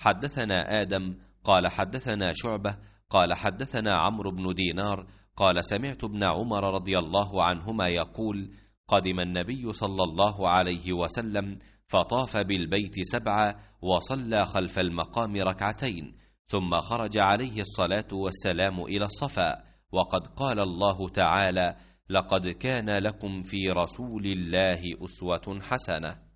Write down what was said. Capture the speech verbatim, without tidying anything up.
حدثنا آدم قال حدثنا شعبة قال حدثنا عمرو بن دينار قال سمعت ابن عمر رضي الله عنهما يقول: قدم النبي صلى الله عليه وسلم فطاف بالبيت سبعة وصلى خلف المقام ركعتين، ثم خرج عليه الصلاة والسلام إلى الصفا، وقد قال الله تعالى: لقد كان لكم في رسول الله أسوة حسنة.